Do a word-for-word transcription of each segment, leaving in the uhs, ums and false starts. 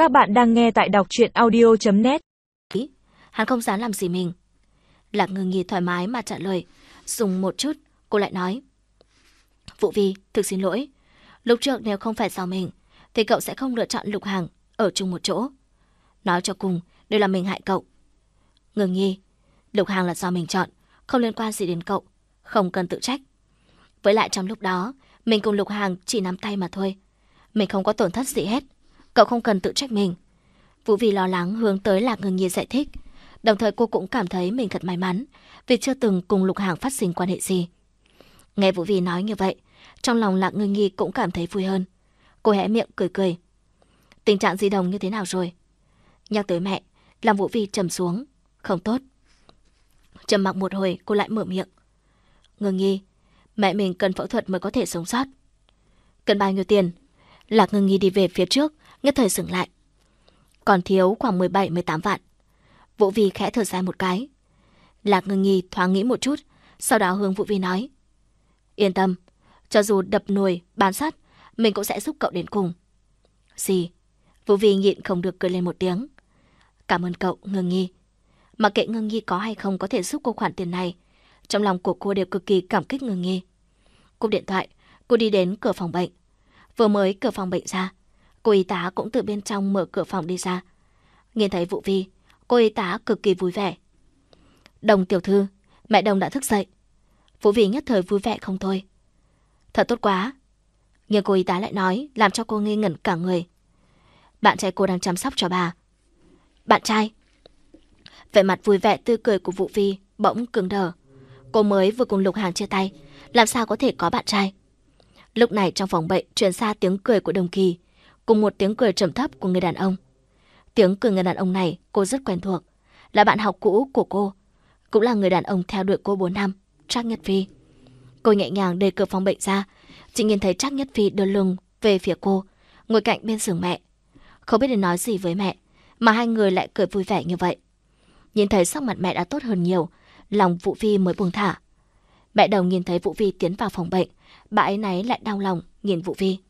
Các bạn đang nghe tại đọc truyện audio chấm net. Hắn không dám làm gì mình. Lạc Ngưng Nhi thoải mái mà trả lời. Dùng một chút, cô lại nói: Vũ Vi, thực xin lỗi. Lúc trước nếu không phải do mình, thì cậu sẽ không lựa chọn Lục Hàng ở chung một chỗ. Nói cho cùng, đều là mình hại cậu. Ngưng Nhi, Lục Hàng là do mình chọn, không liên quan gì đến cậu, không cần tự trách. Với lại trong lúc đó, mình cùng Lục Hàng chỉ nắm tay mà thôi. Mình không có tổn thất gì hết, cậu không cần tự trách mình. Vũ Vi lo lắng hướng tới Lạc Ngưng Nhi giải thích. Đồng thời cô cũng cảm thấy mình thật may mắn vì chưa từng cùng Lục Hàng phát sinh quan hệ gì. Nghe Vũ Vi nói như vậy, trong lòng Lạc Ngưng Nhi cũng cảm thấy vui hơn. Cô hé miệng cười cười. Tình trạng Di Đồng như thế nào rồi? Nhắc tới mẹ, làm Vũ Vi trầm xuống. Không tốt. Trầm mặc một hồi, cô lại mở miệng. Ngưng Nhi, mẹ mình cần phẫu thuật mới có thể sống sót. Cần bao nhiêu tiền? Lạc Ngưng Nhi đi về phía trước, nhất thời dừng lại. Còn thiếu khoảng mười bảy mười tám vạn. Vũ Vi khẽ thở dài một cái. Lạc Ngưng Nhi thoáng nghĩ một chút, sau đó hướng Vũ Vi nói: Yên tâm, cho dù đập nồi, bán sắt, mình cũng sẽ giúp cậu đến cùng. Gì? Vũ Vi nhịn không được cười lên một tiếng. Cảm ơn cậu, Ngưng Nhi. Mặc kệ Ngưng Nhi có hay không có thể giúp cô khoản tiền này, trong lòng của cô đều cực kỳ cảm kích Ngưng Nhi. Cúp điện thoại, cô đi đến cửa phòng bệnh. Vừa mới cửa phòng bệnh ra, cô y tá cũng từ bên trong mở cửa phòng đi ra. Nhìn thấy Vũ Vi, cô y tá cực kỳ vui vẻ. Đồng tiểu thư, mẹ Đồng đã thức dậy. Vũ Vi nhất thời vui vẻ không thôi. Thật tốt quá. Nhưng cô y tá lại nói, làm cho cô ngây ngẩn cả người. Bạn trai cô đang chăm sóc cho bà. Bạn trai? Vẻ mặt vui vẻ tươi cười của Vũ Vi bỗng cứng đờ. Cô mới vừa cùng Lục Hàng chia tay, làm sao có thể có bạn trai? Lúc này trong phòng bệnh truyền ra tiếng cười của Đồng Kỳ, cùng một tiếng cười trầm thấp của người đàn ông. Tiếng cười người đàn ông này cô rất quen thuộc, là bạn học cũ của cô, cũng là người đàn ông theo đuổi cô bốn năm, Trác Nhất Phi. Cô nhẹ nhàng đẩy cửa phòng bệnh ra, chỉ nhìn thấy Trác Nhất Phi đưa lưng về phía cô, ngồi cạnh bên giường mẹ. Không biết nên nói gì với mẹ, mà hai người lại cười vui vẻ như vậy. Nhìn thấy sắc mặt mẹ đã tốt hơn nhiều, lòng Vũ Vi mới buông thả. Mẹ Đồng nhìn thấy Vũ Vi tiến vào phòng bệnh, bà ấy náy lại đau lòng nhìn Vũ Vi.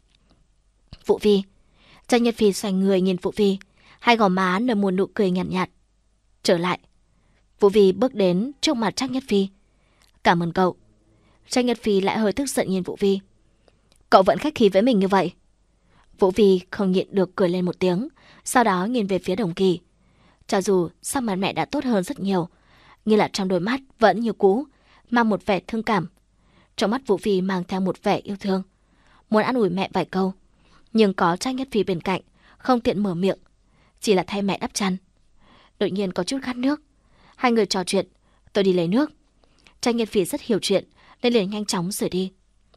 Vũ Vi. Trác Nhất Phi xoay người nhìn Vũ Vi, hai gò má nở một nụ cười nhạt nhạt. Trở lại. Vũ Vi bước đến trước mặt Trác Nhất Phi. Cảm ơn cậu. Trác Nhất Phi lại hơi tức giận nhìn Vũ Vi. Cậu vẫn khách khí với mình như vậy. Vũ Vi không nhịn được cười lên một tiếng, sau đó nhìn về phía Đồng Kỳ. Cho dù sắc mặt mẹ đã tốt hơn rất nhiều, nhưng là trong đôi mắt vẫn như cũ, mang một vẻ thương cảm. Trong mắt Vũ Vi mang theo một vẻ yêu thương, muốn an ủi mẹ vài câu, nhưng có Trác Nhất Phi bên cạnh, không tiện mở miệng, chỉ là thay mẹ đắp chăn. Đột nhiên có chút khát nước, hai người trò chuyện, tôi đi lấy nước. Trác Nhất Phi rất hiểu chuyện nên liền nhanh chóng rời đi.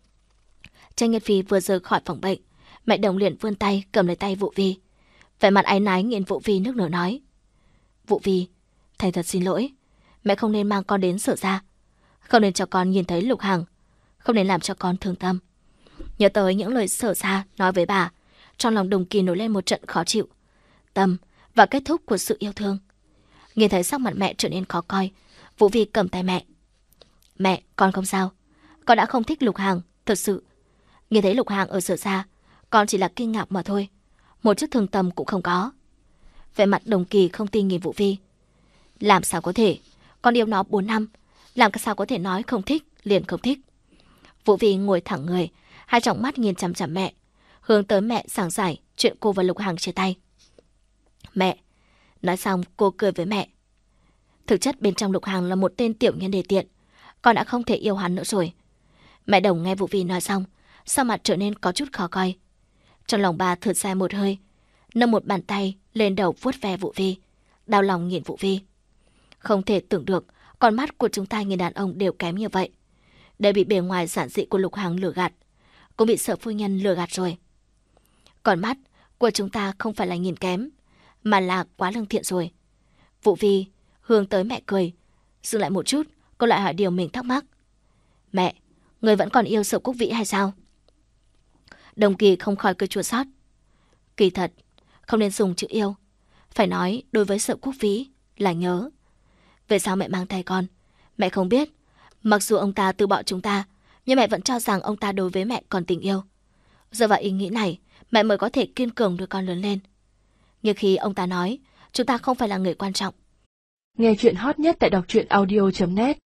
Trác Nhất Phi vừa rời khỏi phòng bệnh, mẹ Đồng liền vươn tay cầm lấy tay Vũ Vi, vẻ mặt áy náy nhìn Vũ Vi nức nở nói: Vũ Vi, thầy thật xin lỗi, mẹ không nên mang con đến Sở Gia, không nên cho con nhìn thấy Lục Hàng, không nên làm cho con thương tâm. Nhớ tới những lời Sở Gia nói với bà, trong lòng Đồng Kỳ nổi lên một trận khó chịu. Tâm và kết thúc của sự yêu thương. Nhìn thấy sắc mặt mẹ trở nên khó coi, Vũ Vi cầm tay mẹ. Mẹ, con không sao, con đã không thích Lục Hàng, thật sự. Nhìn thấy Lục Hàng ở Sở Gia, con chỉ là kinh ngạc mà thôi, một chút thương tâm cũng không có. Vẻ mặt Đồng Kỳ không tin nhìn Vũ Vi. Làm sao có thể, con yêu nó bốn năm, làm sao có thể nói không thích liền không thích. Vũ Vi ngồi thẳng người, hai tròng mắt nhìn chằm chằm mẹ, hướng tới mẹ giảng giải chuyện cô và Lục Hàng chia tay. Mẹ. Nói xong cô cười với mẹ. Thực chất bên trong Lục Hàng là một tên tiểu nhân đề tiện, con đã không thể yêu hắn nữa rồi. Mẹ Đồng nghe Vũ Vi nói xong, sao mặt trở nên có chút khó coi. Trong lòng bà thở dài một hơi, nâng một bàn tay lên đầu vuốt ve Vũ Vi, đau lòng nhìn Vũ Vi. Không thể tưởng được con mắt của chúng ta nhìn đàn ông đều kém như vậy, đều bị bề ngoài giản dị của Lục Hàng lừa gạt, cũng bị Sở phu nhân lừa gạt rồi. Con mắt của chúng ta không phải là nhìn kém, mà là quá lương thiện rồi. Vũ Vi hướng tới mẹ cười, dừng lại một chút, cô lại hỏi điều mình thắc mắc. Mẹ, người vẫn còn yêu Sở Quốc Vĩ hay sao? Đồng Kỳ không khỏi cười chua xót. Kỳ thật, không nên dùng chữ yêu, phải nói đối với Sở Quốc Vĩ là nhớ. Về sau mẹ mang thai con, mẹ không biết, mặc dù ông ta từ bỏ chúng ta, nhưng mẹ vẫn cho rằng ông ta đối với mẹ còn tình yêu. Giờ vào ý nghĩ này, mẹ mới có thể kiên cường đưa con lớn lên. Nhưng khi ông ta nói, chúng ta không phải là người quan trọng. Nghe chuyện hot nhất tại đọc truyện audio chấm net.